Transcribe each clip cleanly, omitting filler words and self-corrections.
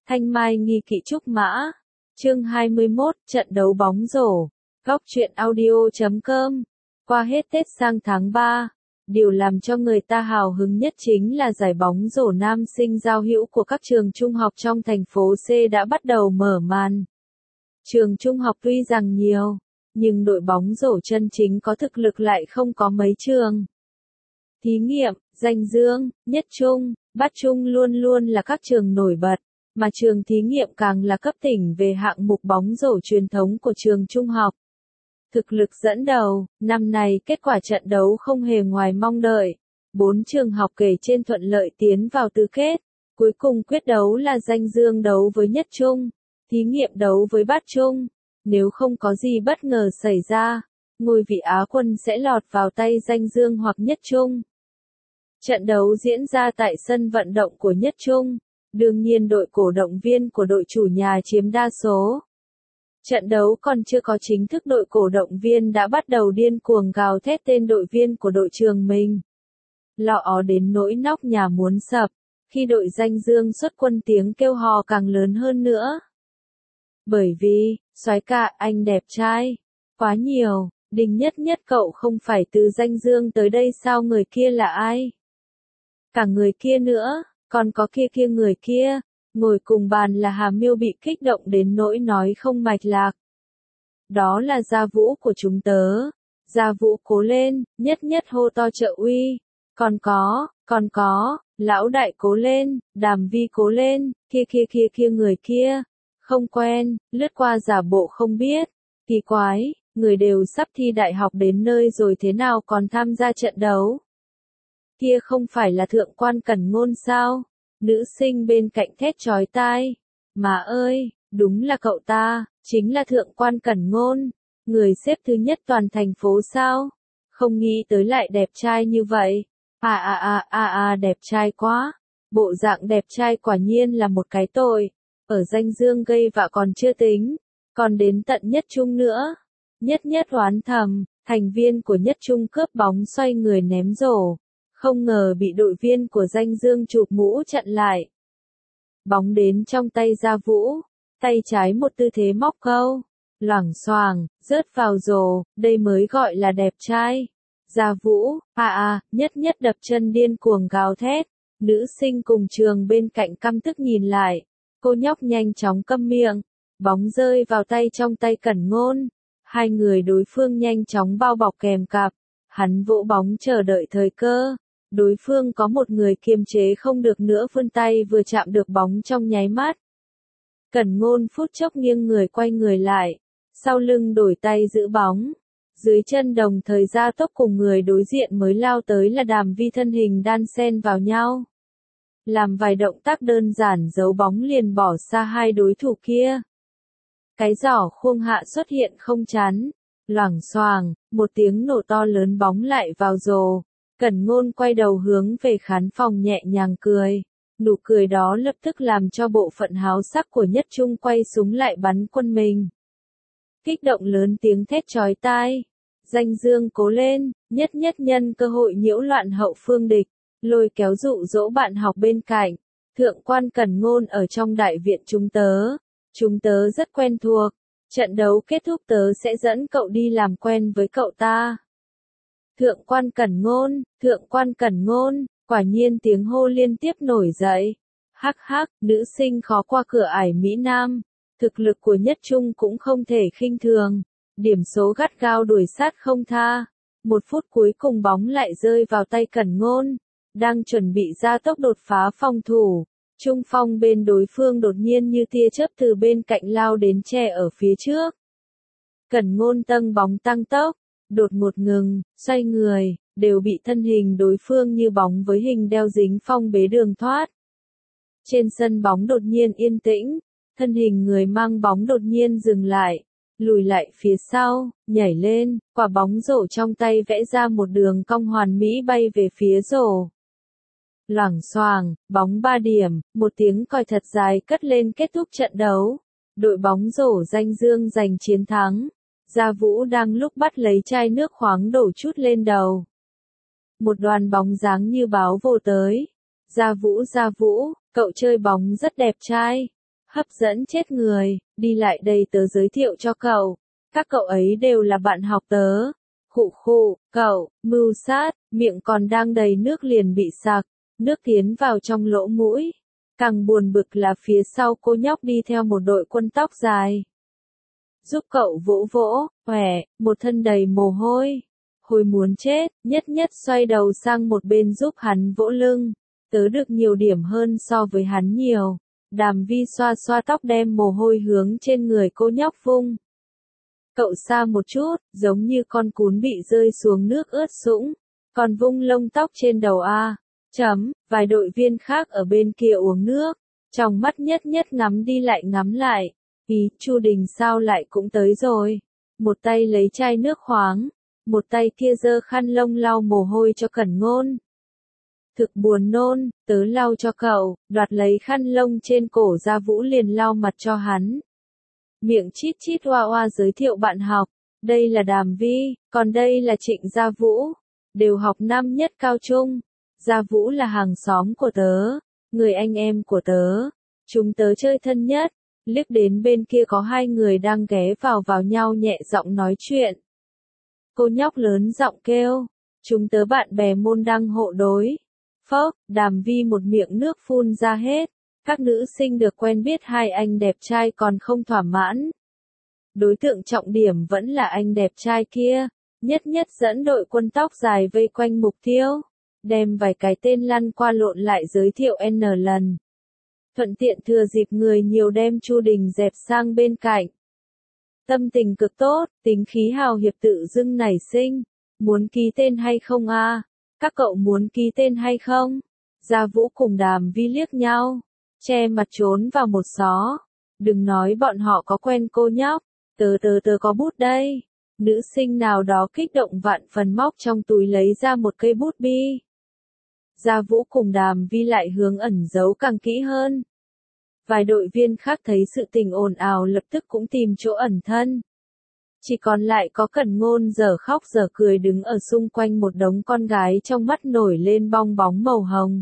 Thanh Mai nghi kỵ trúc mã. Chương 21, trận đấu bóng rổ. Góc truyện audio.com. Qua hết Tết sang tháng 3, điều làm cho người ta hào hứng nhất chính là giải bóng rổ nam sinh giao hữu của các trường trung học trong thành phố C đã bắt đầu mở màn. Trường trung học tuy rằng nhiều, nhưng đội bóng rổ chân chính có thực lực lại không có mấy trường. Thí Nghiệm, Danh Dương, Nhất Trung, Bát Trung luôn luôn là các trường nổi bật, mà trường Thí Nghiệm càng là cấp tỉnh về hạng mục bóng rổ truyền thống của trường trung học. Thực lực dẫn đầu, năm nay kết quả trận đấu không hề ngoài mong đợi. 4 trường học kể trên thuận lợi tiến vào tứ kết. Cuối cùng quyết đấu là Danh Dương đấu với Nhất Trung, Thí Nghiệm đấu với Bát Trung. Nếu không có gì bất ngờ xảy ra, ngôi vị Á quân sẽ lọt vào tay Danh Dương hoặc Nhất Trung. Trận đấu diễn ra tại sân vận động của Nhất Trung. Đương nhiên đội cổ động viên của đội chủ nhà chiếm đa số. Trận đấu còn chưa có chính thức, đội cổ động viên đã bắt đầu điên cuồng gào thét tên đội viên của đội trường mình. Lọ ó đến nỗi nóc nhà muốn sập, khi đội Danh Dương xuất quân tiếng kêu hò càng lớn hơn nữa. Bởi vì, soái ca anh đẹp trai, quá nhiều, Đinh Nhất Nhất cậu không phải từ Danh Dương tới đây sao, người kia là ai? Cả người kia nữa, còn có kia người kia. Ngồi cùng bàn là Hà Miêu bị kích động đến nỗi nói không mạch lạc. Đó là Gia Vũ của chúng tớ. Gia Vũ cố lên, Nhất Nhất hô to trợ uy. Còn có, lão đại cố lên, Đàm Vi cố lên, kia người kia. Không quen, lướt qua giả bộ không biết. Kỳ quái, người đều sắp thi đại học đến nơi rồi thế nào còn tham gia trận đấu. Kia không phải là Thượng quan Cẩn Ngôn sao? Nữ sinh bên cạnh thét chói tai. Má ơi, đúng là cậu ta, chính là Thượng quan Cẩn Ngôn, người xếp thứ nhất toàn thành phố sao? Không nghĩ tới lại đẹp trai như vậy. Đẹp trai quá. Bộ dạng đẹp trai quả nhiên là một cái tội. Ở Danh Dương gây vạ còn chưa tính, còn đến tận Nhất Trung nữa. Nhất Nhất oán thầm, thành viên của Nhất Trung cướp bóng xoay người ném rổ. Không ngờ bị đội viên của Danh Dương chụp mũ chặn lại. Bóng đến trong tay Gia Vũ, tay trái một tư thế móc câu, loảng xoảng, rớt vào rổ, đây mới gọi là đẹp trai. Gia Vũ, Nhất Nhất đập chân điên cuồng gào thét, nữ sinh cùng trường bên cạnh căm tức nhìn lại, cô nhóc nhanh chóng câm miệng, bóng rơi vào tay trong tay Cẩn Ngôn, hai người đối phương nhanh chóng bao bọc kèm cặp, hắn vỗ bóng chờ đợi thời cơ. Đối phương có một người kiềm chế không được nữa, vươn tay vừa chạm được bóng trong nháy mắt. Cẩn Ngôn phút chốc nghiêng người quay người lại, sau lưng đổi tay giữ bóng. Dưới chân đồng thời gia tốc cùng người đối diện mới lao tới là Đàm Vi, thân hình đan xen vào nhau. Làm vài động tác đơn giản giấu bóng liền bỏ xa hai đối thủ kia. Cái giỏ khuông hạ xuất hiện không chắn. Loảng xoảng, một tiếng nổ to lớn, bóng lại vào rổ. Cẩn Ngôn quay đầu hướng về khán phòng nhẹ nhàng cười. Nụ cười đó lập tức làm cho bộ phận háo sắc của Nhất Trung quay súng lại bắn quân mình. Kích động lớn tiếng thét chói tai. Danh Dương cố lên, Nhất Nhất nhân cơ hội nhiễu loạn hậu phương địch, lôi kéo dụ dỗ bạn học bên cạnh. Thượng quan Cẩn Ngôn ở trong đại viện chúng tớ rất quen thuộc. Trận đấu kết thúc tớ sẽ dẫn cậu đi làm quen với cậu ta. Thượng quan Cẩn Ngôn, quả nhiên tiếng hô liên tiếp nổi dậy. Hắc hắc, nữ sinh khó qua cửa ải Mỹ Nam. Thực lực của Nhất Trung cũng không thể khinh thường. Điểm số gắt gao đuổi sát không tha. 1 phút cuối cùng bóng lại rơi vào tay Cẩn Ngôn. Đang chuẩn bị ra tốc đột phá phòng thủ. Trung phong bên đối phương đột nhiên như tia chớp từ bên cạnh lao đến che ở phía trước. Cẩn Ngôn tâng bóng tăng tốc. Đột ngột ngừng, xoay người, đều bị thân hình đối phương như bóng với hình đeo dính phong bế đường thoát. Trên sân bóng đột nhiên yên tĩnh, thân hình người mang bóng đột nhiên dừng lại, lùi lại phía sau, nhảy lên, quả bóng rổ trong tay vẽ ra một đường cong hoàn mỹ bay về phía rổ. Loảng xoảng, bóng 3 điểm, một tiếng còi thật dài cất lên kết thúc trận đấu. Đội bóng rổ Danh Dương giành chiến thắng. Gia Vũ đang lúc bắt lấy chai nước khoáng đổ chút lên đầu. Một đoàn bóng dáng như báo vồ tới. Gia Vũ, cậu chơi bóng rất đẹp trai. hấp dẫn chết người, đi lại đây tớ giới thiệu cho cậu. Các cậu ấy đều là bạn học tớ. Khụ khụ, cậu, mưu sát, miệng còn đang đầy nước liền bị sặc, nước tiến vào trong lỗ mũi. Càng buồn bực là phía sau cô nhóc đi theo một đội quân tóc dài. Giúp cậu vỗ vỗ, khỏe, một thân đầy mồ hôi. Hồi muốn chết, nhất nhất xoay đầu sang một bên giúp hắn vỗ lưng. Tớ được nhiều điểm hơn so với hắn nhiều. Đàm Vi xoa xoa tóc đem mồ hôi hướng trên người cô nhóc vung. Cậu xa một chút, giống như con cún bị rơi xuống nước ướt sũng. Còn vung lông tóc trên đầu a. Vài đội viên khác ở bên kia uống nước. Trong mắt nhất nhất ngắm đi lại ngắm lại. Chu Đình sao lại cũng tới rồi. Một tay lấy chai nước khoáng. Một tay kia giơ khăn lông lau mồ hôi cho Cẩn Ngôn. Thực buồn nôn, tớ lau cho cậu, đoạt lấy khăn lông trên cổ Gia Vũ liền lau mặt cho hắn. Miệng chít chít oa oa giới thiệu bạn học, đây là Đàm Vi, còn đây là Trịnh Gia Vũ, đều học năm nhất cao trung. Gia Vũ là hàng xóm của tớ, người anh em của tớ, chúng tớ chơi thân nhất, liếc đến bên kia có hai người đang ghé vào nhau nhẹ giọng nói chuyện. Cô nhóc lớn giọng kêu, chúng tớ bạn bè môn đăng hộ đối. Phốc, Đàm Vi một miệng nước phun ra hết. Các nữ sinh được quen biết hai anh đẹp trai còn không thỏa mãn. Đối tượng trọng điểm vẫn là anh đẹp trai kia. Nhất nhất dẫn đội quân tóc dài vây quanh mục tiêu. Đem vài cái tên lăn qua lộn lại giới thiệu N lần. Thuận tiện thừa dịp người nhiều đem Chu Đình dẹp sang bên cạnh. Tâm tình cực tốt, tính khí hào hiệp tự dưng nảy sinh. Muốn ký tên hay không a? Các cậu muốn ký tên hay không? Gia Vũ cùng Đàm Vi liếc nhau, che mặt trốn vào một xó. Đừng nói bọn họ có quen cô nhóc, tớ có bút đây. Nữ sinh nào đó kích động vạn phần móc trong túi lấy ra một cây bút bi. Gia Vũ cùng Đàm Vi lại hướng ẩn giấu càng kỹ hơn. Vài đội viên khác thấy sự tình ồn ào lập tức cũng tìm chỗ ẩn thân. Chỉ còn lại có Cẩn Ngôn giờ khóc giờ cười đứng ở xung quanh một đống con gái trong mắt nổi lên bong bóng màu hồng.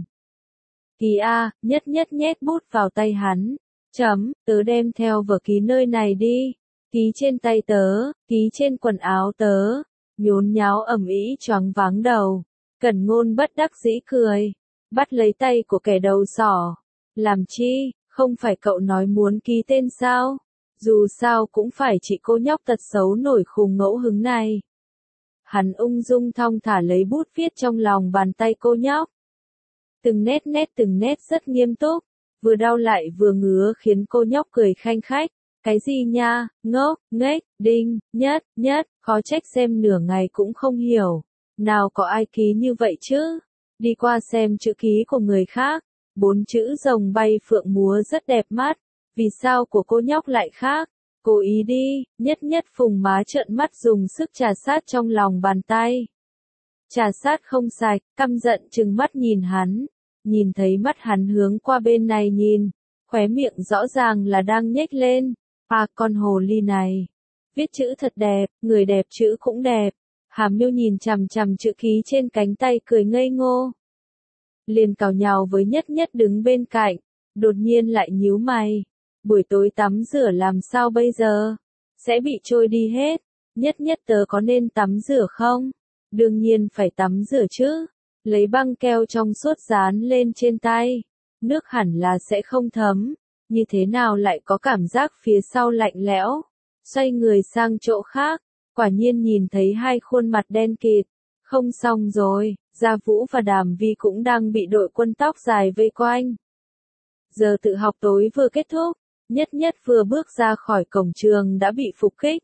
Ký A, nhất nhất nhét bút vào tay hắn. Tớ đem theo vở ký nơi này đi. Ký trên tay tớ, ký trên quần áo tớ. Nhốn nháo ầm ĩ choáng váng đầu. Cẩn Ngôn bất đắc dĩ cười. Bắt lấy tay của kẻ đầu sỏ. Làm chi, không phải cậu nói muốn ký tên sao? Dù sao cũng phải chị cô nhóc tật xấu nổi khùng ngẫu hứng này. Hắn ung dung thong thả lấy bút viết trong lòng bàn tay cô nhóc. Từng nét rất nghiêm túc, vừa đau lại vừa ngứa khiến cô nhóc cười khanh khách. Cái gì nha, ngốc, nghếch, đinh, nhất, khó trách xem nửa ngày cũng không hiểu. Nào có ai ký như vậy chứ? Đi qua xem chữ ký của người khác. 4 chữ rồng bay phượng múa rất đẹp mắt. Vì sao của cô nhóc lại khác? Cố ý đi, nhất phùng má trợn mắt dùng sức trà sát trong lòng bàn tay. Trà sát không sạch, căm giận trừng mắt nhìn hắn. Nhìn thấy mắt hắn hướng qua bên này nhìn, khóe miệng rõ ràng là đang nhếch lên. À con hồ ly này. Viết chữ thật đẹp, người đẹp chữ cũng đẹp. Hàm Miêu nhìn chằm chằm chữ ký trên cánh tay cười ngây ngô. Liền cào nhào với nhất đứng bên cạnh, đột nhiên lại nhíu mày. Buổi tối tắm rửa làm sao bây giờ? Sẽ bị trôi đi hết. Nhất tớ có nên tắm rửa không? Đương nhiên phải tắm rửa chứ. Lấy băng keo trong suốt dán lên trên tay. Nước hẳn là sẽ không thấm. Như thế nào lại có cảm giác phía sau lạnh lẽo? Xoay người sang chỗ khác. Quả nhiên nhìn thấy hai khuôn mặt đen kịt. Không xong rồi, Gia Vũ và Đàm Vi cũng đang bị đội quân tóc dài vây quanh. Giờ tự học tối vừa kết thúc. Nhất vừa bước ra khỏi cổng trường đã bị phục kích.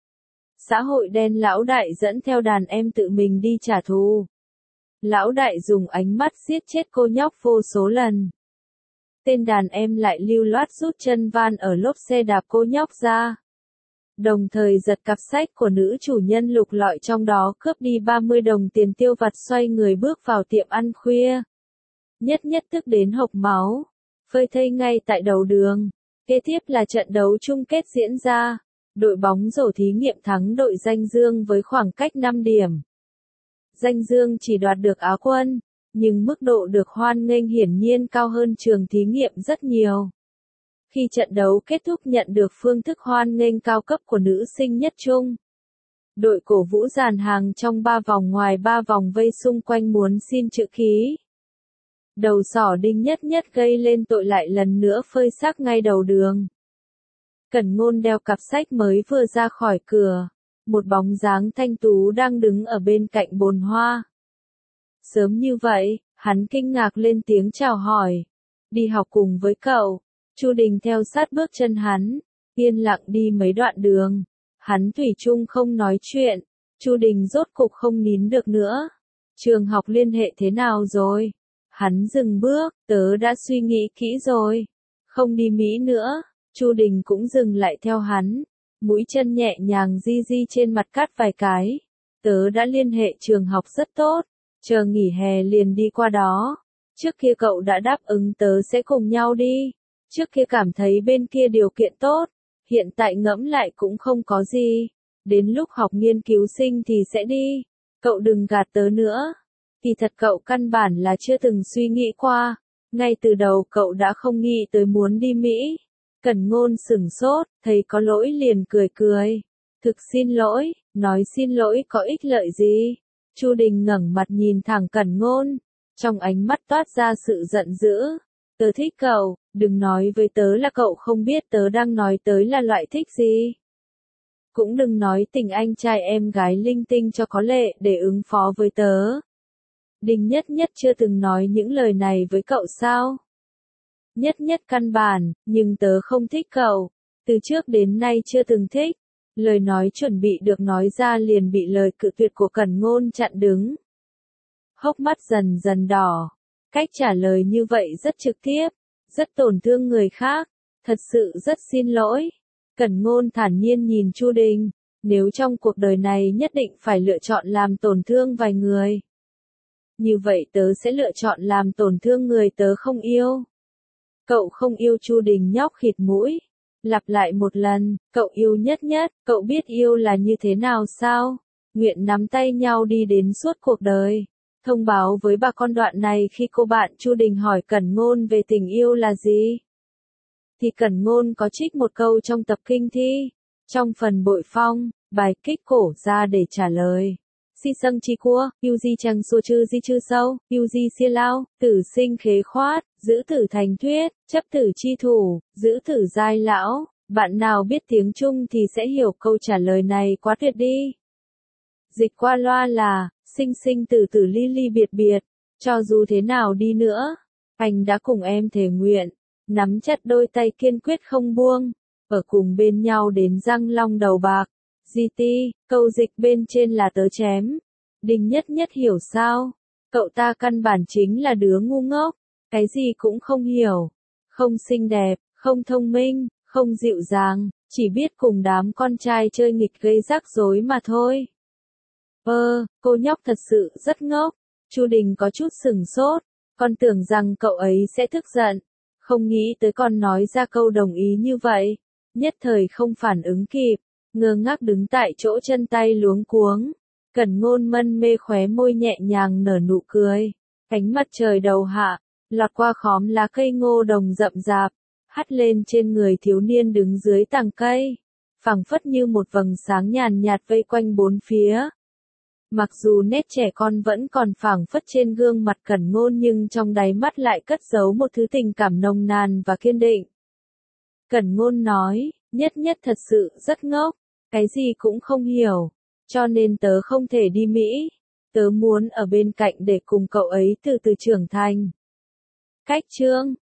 Xã hội đen lão đại dẫn theo đàn em tự mình đi trả thù. Lão đại dùng ánh mắt giết chết cô nhóc vô số lần. Tên đàn em lại lưu loát rút chân van ở lốp xe đạp cô nhóc ra. Đồng thời giật cặp sách của nữ chủ nhân lục lọi trong đó cướp đi 30 đồng tiền tiêu vặt xoay người bước vào tiệm ăn khuya. Nhất tức đến hộc máu. Phơi thây ngay tại đầu đường. Kế tiếp là trận đấu chung kết diễn ra. Đội bóng rổ thí nghiệm thắng đội Danh Dương với khoảng cách 5 điểm. Danh Dương chỉ đoạt được Á quân, nhưng mức độ được hoan nghênh hiển nhiên cao hơn trường thí nghiệm rất nhiều. Khi trận đấu kết thúc nhận được phương thức hoan nghênh cao cấp của nữ sinh nhất trung. Đội cổ vũ dàn hàng trong 3 vòng ngoài 3 vòng vây xung quanh muốn xin chữ ký. Đầu sỏ Đinh Nhất Nhất gây lên tội lại lần nữa phơi xác ngay đầu đường. Cẩn Ngôn đeo cặp sách mới vừa ra khỏi cửa. Một bóng dáng thanh tú đang đứng ở bên cạnh bồn hoa. Sớm như vậy, hắn kinh ngạc lên tiếng chào hỏi. Đi học cùng với cậu. Chu Đình theo sát bước chân hắn, yên lặng đi mấy đoạn đường. Hắn thủy chung không nói chuyện. Chu Đình rốt cục không nín được nữa. Trường học liên hệ thế nào rồi? Hắn dừng bước, tớ đã suy nghĩ kỹ rồi. Không đi Mỹ nữa. Chu Đình cũng dừng lại theo hắn. Mũi chân nhẹ nhàng di di trên mặt cát vài cái. Tớ đã liên hệ trường học rất tốt. Chờ nghỉ hè liền đi qua đó. Trước kia cậu đã đáp ứng tớ sẽ cùng nhau đi. Trước kia cảm thấy bên kia điều kiện tốt. Hiện tại ngẫm lại cũng không có gì. Đến lúc học nghiên cứu sinh thì sẽ đi. Cậu đừng gạt tớ nữa. Thì thật cậu căn bản là chưa từng suy nghĩ qua. Ngay từ đầu cậu đã không nghĩ tới muốn đi Mỹ. Cẩn Ngôn sửng sốt, thấy có lỗi liền cười cười. Thực xin lỗi, nói xin lỗi có ích lợi gì? Chu Đình ngẩng mặt nhìn thẳng Cẩn Ngôn, trong ánh mắt toát ra sự giận dữ. Tớ thích cậu, đừng nói với tớ là cậu không biết tớ đang nói tới là loại thích gì. Cũng đừng nói tình anh trai em gái linh tinh cho có lệ để ứng phó với tớ. Đinh Nhất Nhất chưa từng nói những lời này với cậu sao? Nhất Nhất căn bản, nhưng tớ không thích cậu. Từ trước đến nay chưa từng thích. Lời nói chuẩn bị được nói ra liền bị lời cự tuyệt của Cẩn Ngôn chặn đứng. Hốc mắt dần dần đỏ. Cách trả lời như vậy rất trực tiếp, rất tổn thương người khác. Thật sự rất xin lỗi. Cẩn Ngôn thản nhiên nhìn Chu Đình. Nếu trong cuộc đời này nhất định phải lựa chọn làm tổn thương vài người. Như vậy tớ sẽ lựa chọn làm tổn thương người tớ không yêu. Cậu không yêu. Chu Đình nhóc khịt mũi. Lặp lại một lần, cậu yêu Nhất Nhất, cậu biết yêu là như thế nào sao? Nguyện nắm tay nhau đi đến suốt cuộc đời. Thông báo với bà con đoạn này khi cô bạn Chu Đình hỏi Cẩn Ngôn về tình yêu là gì? Thì Cẩn Ngôn có trích một câu trong tập kinh thi. Trong phần bội phong, bài kích cổ ra để trả lời. Si sâng chi cua, yêu di chẳng xua chư di chư sâu, yêu di xia lao, tử sinh khế khoát, giữ tử thành thuyết, chấp tử chi thủ, giữ tử giai lão. Bạn nào biết tiếng Trung thì sẽ hiểu câu trả lời này quá tuyệt đi. Dịch qua loa là, sinh sinh tử tử ly ly biệt biệt, cho dù thế nào đi nữa, anh đã cùng em thề nguyện, nắm chặt đôi tay kiên quyết không buông, ở cùng bên nhau đến răng long đầu bạc. GT, câu dịch bên trên là tớ chém. Đinh Nhất Nhất hiểu sao? Cậu ta căn bản chính là đứa ngu ngốc, cái gì cũng không hiểu, không xinh đẹp, không thông minh, không dịu dàng, chỉ biết cùng đám con trai chơi nghịch gây rắc rối mà thôi. Cô nhóc thật sự rất ngốc. Chu Đình có chút sửng sốt, con tưởng rằng cậu ấy sẽ tức giận, không nghĩ tới con nói ra câu đồng ý như vậy, nhất thời không phản ứng kịp. Ngơ ngác đứng tại chỗ chân tay luống cuống. Cẩn Ngôn mân mê khóe môi nhẹ nhàng nở nụ cười. Ánh mặt trời đầu hạ, lọt qua khóm lá cây ngô đồng rậm rạp, hắt lên trên người thiếu niên đứng dưới tàng cây. Phảng phất như một vầng sáng nhàn nhạt vây quanh bốn phía. Mặc dù nét trẻ con vẫn còn phảng phất trên gương mặt Cẩn Ngôn nhưng trong đáy mắt lại cất giấu một thứ tình cảm nồng nàn và kiên định. Cẩn Ngôn nói, Nhất Nhất thật sự rất ngốc. Cái gì cũng không hiểu, cho nên tớ không thể đi Mỹ, tớ muốn ở bên cạnh để cùng cậu ấy từ từ trưởng thành. Cách chương